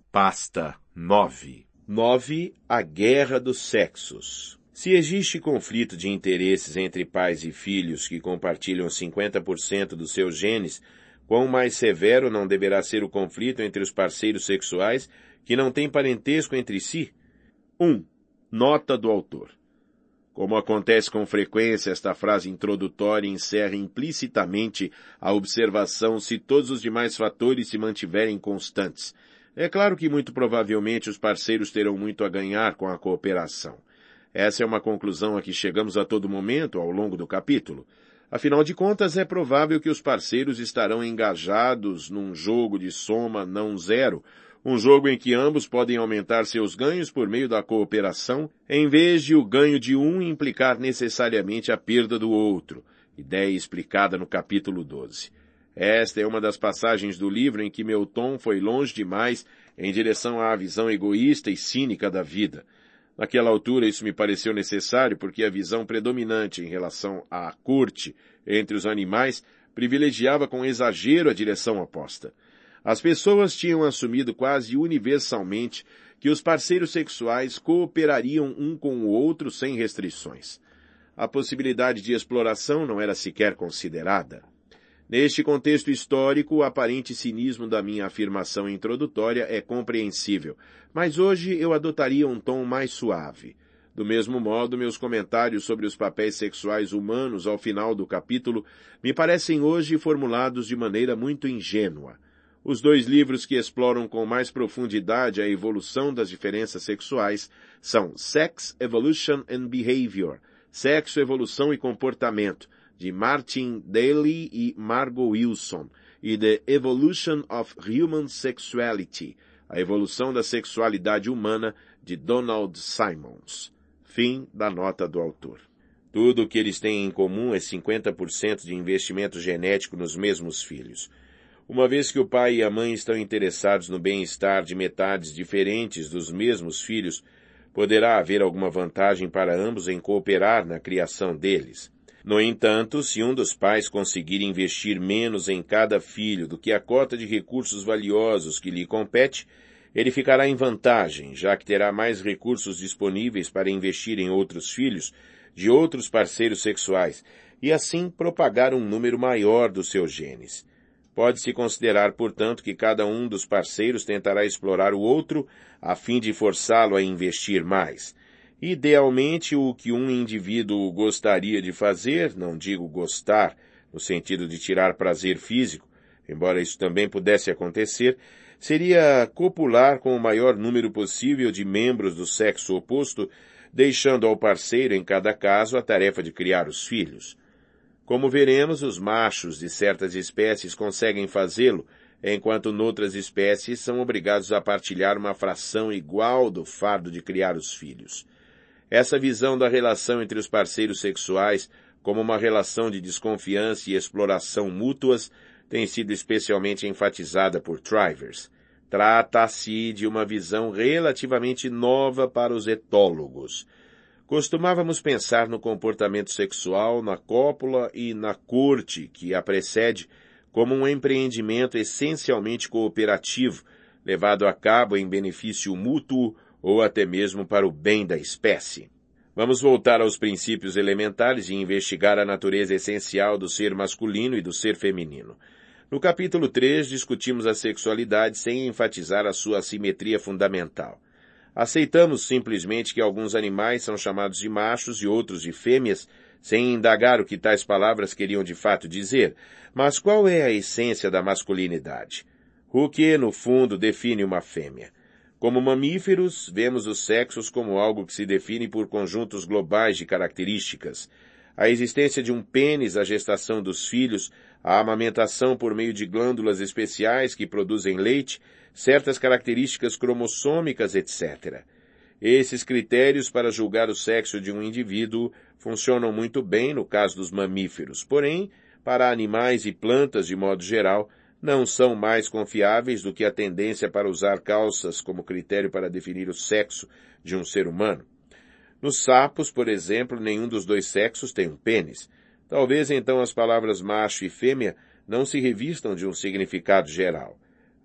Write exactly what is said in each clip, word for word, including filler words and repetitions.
Pasta nove. nove. A guerra dos sexos. Se existe conflito de interesses entre pais e filhos que compartilham cinquenta por cento dos seus genes, quão mais severo não deverá ser o conflito entre os parceiros sexuais que não têm parentesco entre si? um. Nota do autor. Como acontece com frequência, esta frase introdutória encerra implicitamente a observação se todos os demais fatores se mantiverem constantes. É claro que muito provavelmente os parceiros terão muito a ganhar com a cooperação. Essa é uma conclusão a que chegamos a todo momento ao longo do capítulo. Afinal de contas, é provável que os parceiros estarão engajados num jogo de soma não zero, um jogo em que ambos podem aumentar seus ganhos por meio da cooperação, em vez de o ganho de um implicar necessariamente a perda do outro, ideia explicada no capítulo doze. Esta é uma das passagens do livro em que meu tom foi longe demais em direção à visão egoísta e cínica da vida. Naquela altura isso me pareceu necessário porque a visão predominante em relação à corte entre os animais privilegiava com exagero a direção oposta. As pessoas tinham assumido quase universalmente que os parceiros sexuais cooperariam um com o outro sem restrições. A possibilidade de exploração não era sequer considerada. Neste contexto histórico, o aparente cinismo da minha afirmação introdutória é compreensível, mas hoje eu adotaria um tom mais suave. Do mesmo modo, meus comentários sobre os papéis sexuais humanos ao final do capítulo me parecem hoje formulados de maneira muito ingênua. Os dois livros que exploram com mais profundidade a evolução das diferenças sexuais são Sex, Evolution and Behavior, Sexo, Evolução e Comportamento, de Martin Daly e Margot Wilson, e The Evolution of Human Sexuality, a Evolução da Sexualidade Humana, de Donald Simons. Fim da nota do autor. Tudo o que eles têm em comum é cinquenta por cento de investimento genético nos mesmos filhos. Uma vez que o pai e a mãe estão interessados no bem-estar de metades diferentes dos mesmos filhos, poderá haver alguma vantagem para ambos em cooperar na criação deles. No entanto, se um dos pais conseguir investir menos em cada filho do que a cota de recursos valiosos que lhe compete, ele ficará em vantagem, já que terá mais recursos disponíveis para investir em outros filhos de outros parceiros sexuais e assim propagar um número maior dos seus genes. Pode-se considerar, portanto, que cada um dos parceiros tentará explorar o outro a fim de forçá-lo a investir mais. Idealmente, o que um indivíduo gostaria de fazer, não digo gostar, no sentido de tirar prazer físico, embora isso também pudesse acontecer, seria copular com o maior número possível de membros do sexo oposto, deixando ao parceiro, em cada caso, a tarefa de criar os filhos. Como veremos, os machos de certas espécies conseguem fazê-lo, enquanto noutras espécies são obrigados a partilhar uma fração igual do fardo de criar os filhos. Essa visão da relação entre os parceiros sexuais como uma relação de desconfiança e exploração mútuas tem sido especialmente enfatizada por Trivers. Trata-se de uma visão relativamente nova para os etólogos. Costumávamos pensar no comportamento sexual, na cópula e na corte que a precede como um empreendimento essencialmente cooperativo, levado a cabo em benefício mútuo ou até mesmo para o bem da espécie. Vamos voltar aos princípios elementares e investigar a natureza essencial do ser masculino e do ser feminino. No capítulo três, discutimos a sexualidade sem enfatizar a sua assimetria fundamental. Aceitamos simplesmente que alguns animais são chamados de machos e outros de fêmeas, sem indagar o que tais palavras queriam de fato dizer. Mas qual é a essência da masculinidade? O que, no fundo, define uma fêmea? Como mamíferos, vemos os sexos como algo que se define por conjuntos globais de características. A existência de um pênis, a gestação dos filhos, a amamentação por meio de glândulas especiais que produzem leite, certas características cromossômicas, etcétera. Esses critérios para julgar o sexo de um indivíduo funcionam muito bem no caso dos mamíferos, porém, para animais e plantas de modo geral, não são mais confiáveis do que a tendência para usar calças como critério para definir o sexo de um ser humano. Nos sapos, por exemplo, nenhum dos dois sexos tem um pênis. Talvez então as palavras macho e fêmea não se revistam de um significado geral.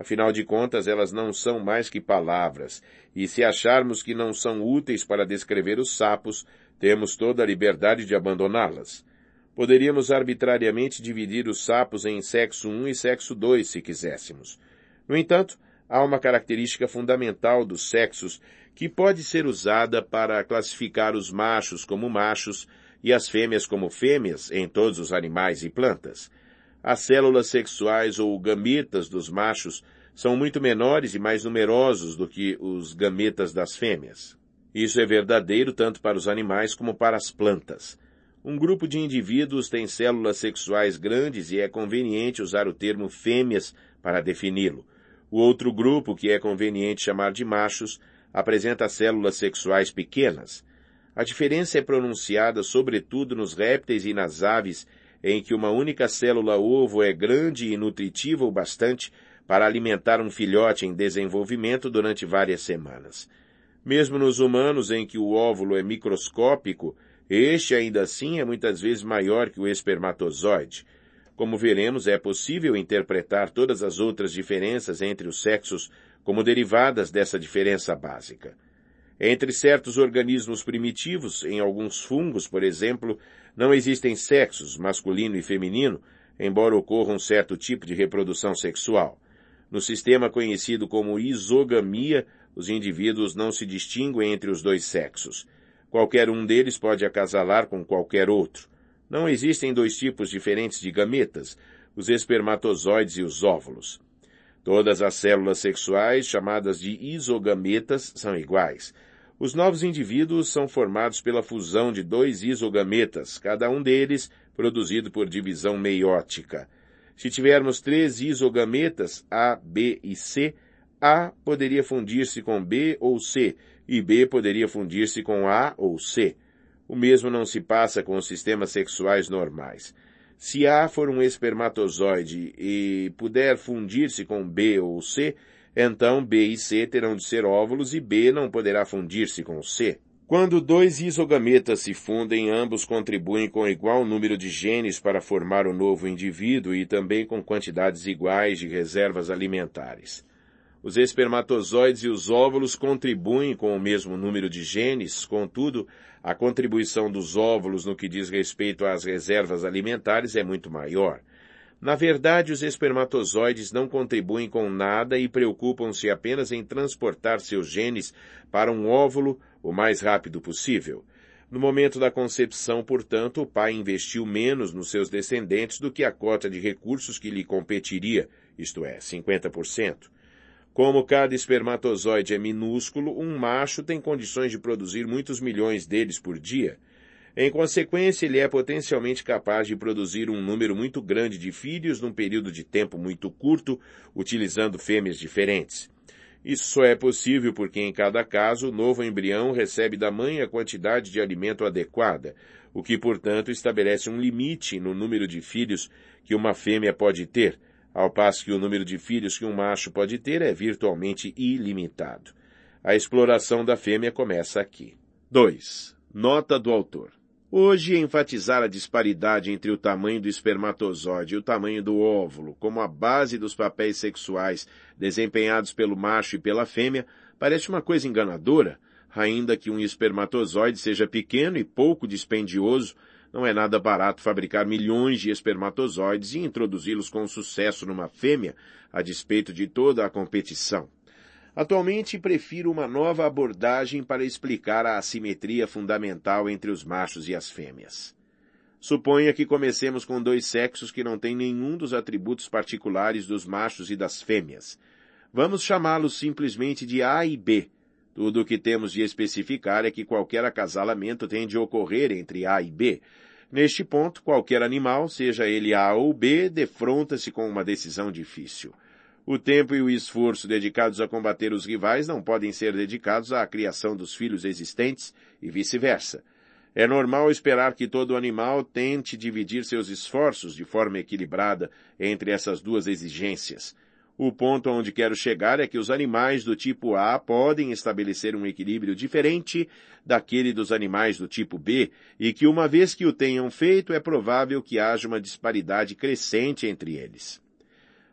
Afinal de contas, elas não são mais que palavras, e se acharmos que não são úteis para descrever os sapos, temos toda a liberdade de abandoná-las. Poderíamos arbitrariamente dividir os sapos em sexo um e sexo dois, se quiséssemos. No entanto, há uma característica fundamental dos sexos que pode ser usada para classificar os machos como machos e as fêmeas como fêmeas em todos os animais e plantas. As células sexuais ou gametas dos machos são muito menores e mais numerosos do que os gametas das fêmeas. Isso é verdadeiro tanto para os animais como para as plantas. Um grupo de indivíduos tem células sexuais grandes e é conveniente usar o termo fêmeas para defini-lo. O outro grupo, que é conveniente chamar de machos, apresenta células sexuais pequenas. A diferença é pronunciada sobretudo nos répteis e nas aves, em que uma única célula-ovo é grande e nutritiva o bastante para alimentar um filhote em desenvolvimento durante várias semanas. Mesmo nos humanos, em que o óvulo é microscópico, este ainda assim é muitas vezes maior que o espermatozoide. Como veremos, é possível interpretar todas as outras diferenças entre os sexos como derivadas dessa diferença básica. Entre certos organismos primitivos, em alguns fungos, por exemplo, não existem sexos, masculino e feminino, embora ocorra um certo tipo de reprodução sexual. No sistema conhecido como isogamia, os indivíduos não se distinguem entre os dois sexos. Qualquer um deles pode acasalar com qualquer outro. Não existem dois tipos diferentes de gametas, os espermatozoides e os óvulos. Todas as células sexuais, chamadas de isogametas, são iguais. Os novos indivíduos são formados pela fusão de dois isogametas, cada um deles produzido por divisão meiótica. Se tivermos três isogametas, A, B e C, A poderia fundir-se com B ou C, e B poderia fundir-se com A ou C. O mesmo não se passa com os sistemas sexuais normais. Se A for um espermatozoide e puder fundir-se com B ou C, então B e C terão de ser óvulos e B não poderá fundir-se com C. Quando dois isogametas se fundem, ambos contribuem com igual número de genes para formar o novo indivíduo e também com quantidades iguais de reservas alimentares. Os espermatozoides e os óvulos contribuem com o mesmo número de genes, contudo, a contribuição dos óvulos no que diz respeito às reservas alimentares é muito maior. Na verdade, os espermatozoides não contribuem com nada e preocupam-se apenas em transportar seus genes para um óvulo o mais rápido possível. No momento da concepção, portanto, o pai investiu menos nos seus descendentes do que a cota de recursos que lhe competiria, isto é, cinquenta por cento. Como cada espermatozoide é minúsculo, um macho tem condições de produzir muitos milhões deles por dia. Em consequência, ele é potencialmente capaz de produzir um número muito grande de filhos num período de tempo muito curto, utilizando fêmeas diferentes. Isso só é possível porque, em cada caso, o novo embrião recebe da mãe a quantidade de alimento adequada, o que, portanto, estabelece um limite no número de filhos que uma fêmea pode ter, ao passo que o número de filhos que um macho pode ter é virtualmente ilimitado. A exploração da fêmea começa aqui. dois. Nota do autor. Hoje, enfatizar a disparidade entre o tamanho do espermatozoide e o tamanho do óvulo como a base dos papéis sexuais desempenhados pelo macho e pela fêmea parece uma coisa enganadora, ainda que um espermatozoide seja pequeno e pouco dispendioso. Não é nada barato fabricar milhões de espermatozoides e introduzi-los com sucesso numa fêmea, a despeito de toda a competição. Atualmente, prefiro uma nova abordagem para explicar a assimetria fundamental entre os machos e as fêmeas. Suponha que comecemos com dois sexos que não têm nenhum dos atributos particulares dos machos e das fêmeas. Vamos chamá-los simplesmente de A e B. Tudo o que temos de especificar é que qualquer acasalamento tem de ocorrer entre A e B. Neste ponto, qualquer animal, seja ele A ou B, defronta-se com uma decisão difícil. O tempo e o esforço dedicados a combater os rivais não podem ser dedicados à criação dos filhos existentes e vice-versa. É normal esperar que todo animal tente dividir seus esforços de forma equilibrada entre essas duas exigências. O ponto aonde quero chegar é que os animais do tipo A podem estabelecer um equilíbrio diferente daquele dos animais do tipo B, e que uma vez que o tenham feito, é provável que haja uma disparidade crescente entre eles.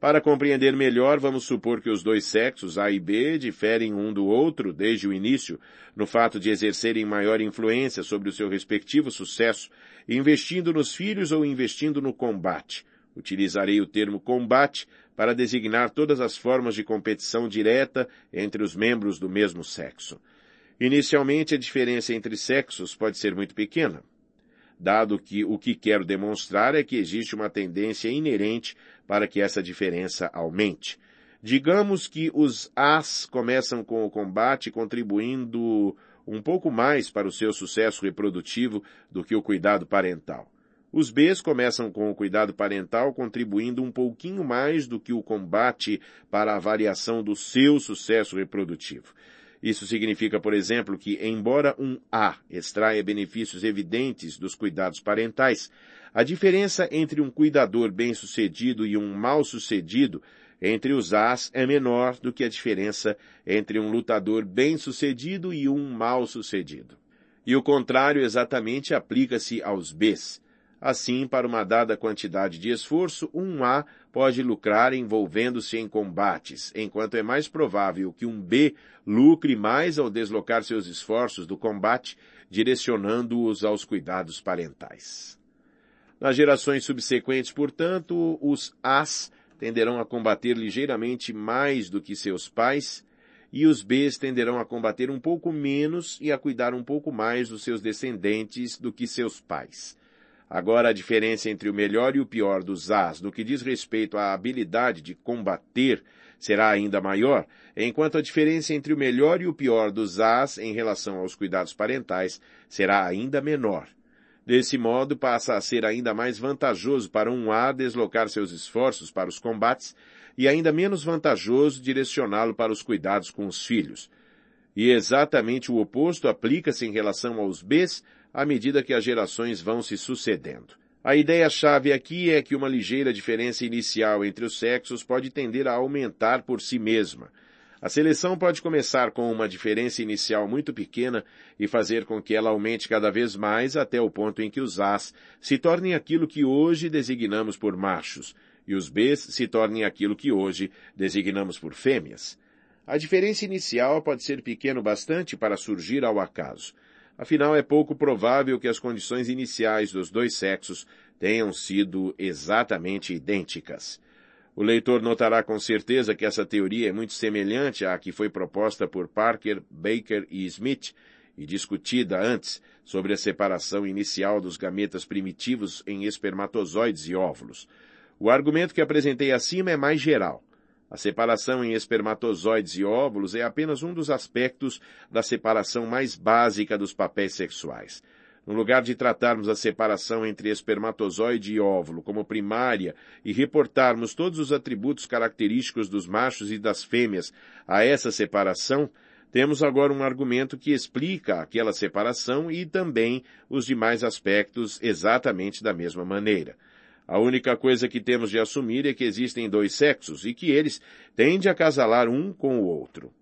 Para compreender melhor, vamos supor que os dois sexos, A e B, diferem um do outro desde o início, no fato de exercerem maior influência sobre o seu respectivo sucesso, investindo nos filhos ou investindo no combate. Utilizarei o termo combate para designar todas as formas de competição direta entre os membros do mesmo sexo. Inicialmente, a diferença entre sexos pode ser muito pequena, dado que o que quero demonstrar é que existe uma tendência inerente para que essa diferença aumente. Digamos que os As começam com o combate contribuindo um pouco mais para o seu sucesso reprodutivo do que o cuidado parental. Os Bs começam com o cuidado parental contribuindo um pouquinho mais do que o combate para a variação do seu sucesso reprodutivo. Isso significa, por exemplo, que, embora um A extraia benefícios evidentes dos cuidados parentais, a diferença entre um cuidador bem-sucedido e um mal-sucedido entre os As é menor do que a diferença entre um lutador bem-sucedido e um mal-sucedido. E o contrário exatamente aplica-se aos Bs. Assim, para uma dada quantidade de esforço, um A pode lucrar envolvendo-se em combates, enquanto é mais provável que um B lucre mais ao deslocar seus esforços do combate, direcionando-os aos cuidados parentais. Nas gerações subsequentes, portanto, os As tenderão a combater ligeiramente mais do que seus pais, e os Bs tenderão a combater um pouco menos e a cuidar um pouco mais dos seus descendentes do que seus pais. Agora, a diferença entre o melhor e o pior dos As no que diz respeito à habilidade de combater será ainda maior, enquanto a diferença entre o melhor e o pior dos As em relação aos cuidados parentais será ainda menor. Desse modo, passa a ser ainda mais vantajoso para um A deslocar seus esforços para os combates e ainda menos vantajoso direcioná-lo para os cuidados com os filhos. E exatamente o oposto aplica-se em relação aos Bs, à medida que as gerações vão se sucedendo. A ideia-chave aqui é que uma ligeira diferença inicial entre os sexos pode tender a aumentar por si mesma. A seleção pode começar com uma diferença inicial muito pequena e fazer com que ela aumente cada vez mais até o ponto em que os As se tornem aquilo que hoje designamos por machos, e os Bs se tornem aquilo que hoje designamos por fêmeas. A diferença inicial pode ser pequena bastante para surgir ao acaso. Afinal, é pouco provável que as condições iniciais dos dois sexos tenham sido exatamente idênticas. O leitor notará com certeza que essa teoria é muito semelhante à que foi proposta por Parker, Baker e Smith e discutida antes sobre a separação inicial dos gametas primitivos em espermatozoides e óvulos. O argumento que apresentei acima é mais geral. A separação em espermatozoides e óvulos é apenas um dos aspectos da separação mais básica dos papéis sexuais. No lugar de tratarmos a separação entre espermatozoide e óvulo como primária e reportarmos todos os atributos característicos dos machos e das fêmeas a essa separação, temos agora um argumento que explica aquela separação e também os demais aspectos exatamente da mesma maneira. A única coisa que temos de assumir é que existem dois sexos e que eles têm de acasalar um com o outro.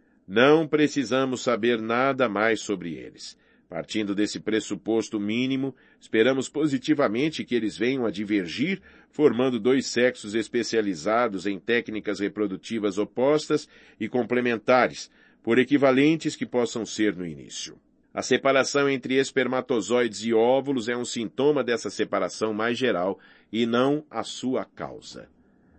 Não precisamos saber nada mais sobre eles. Partindo desse pressuposto mínimo, esperamos positivamente que eles venham a divergir, formando dois sexos especializados em técnicas reprodutivas opostas e complementares, por equivalentes que possam ser no início. A separação entre espermatozoides e óvulos é um sintoma dessa separação mais geral e não a sua causa.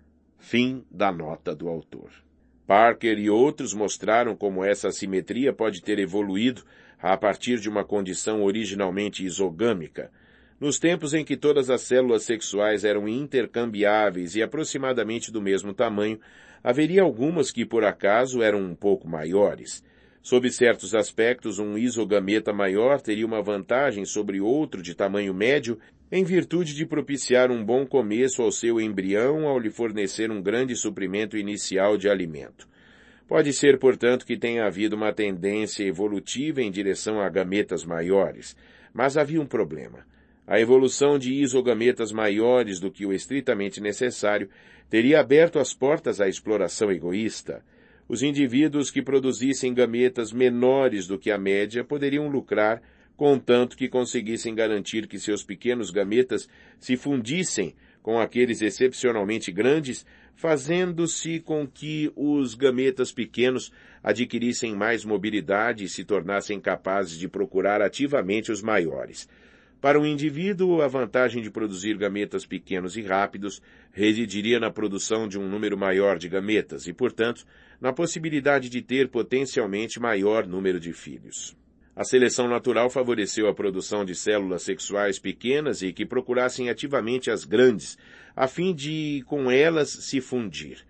Fim da nota do autor. Parker e outros mostraram como essa assimetria pode ter evoluído a partir de uma condição originalmente isogâmica. Nos tempos em que todas as células sexuais eram intercambiáveis e aproximadamente do mesmo tamanho, haveria algumas que, por acaso, eram um pouco maiores. Sob certos aspectos, um isogameta maior teria uma vantagem sobre outro de tamanho médio em virtude de propiciar um bom começo ao seu embrião ao lhe fornecer um grande suprimento inicial de alimento. Pode ser, portanto, que tenha havido uma tendência evolutiva em direção a gametas maiores, mas havia um problema. A evolução de isogametas maiores do que o estritamente necessário teria aberto as portas à exploração egoísta. Os indivíduos que produzissem gametas menores do que a média poderiam lucrar, contanto que conseguissem garantir que seus pequenos gametas se fundissem com aqueles excepcionalmente grandes, fazendo-se com que os gametas pequenos adquirissem mais mobilidade e se tornassem capazes de procurar ativamente os maiores. Para o indivíduo, a vantagem de produzir gametas pequenos e rápidos residiria na produção de um número maior de gametas e, portanto, na possibilidade de ter potencialmente maior número de filhos. A seleção natural favoreceu a produção de células sexuais pequenas e que procurassem ativamente as grandes, a fim de com elas se fundir.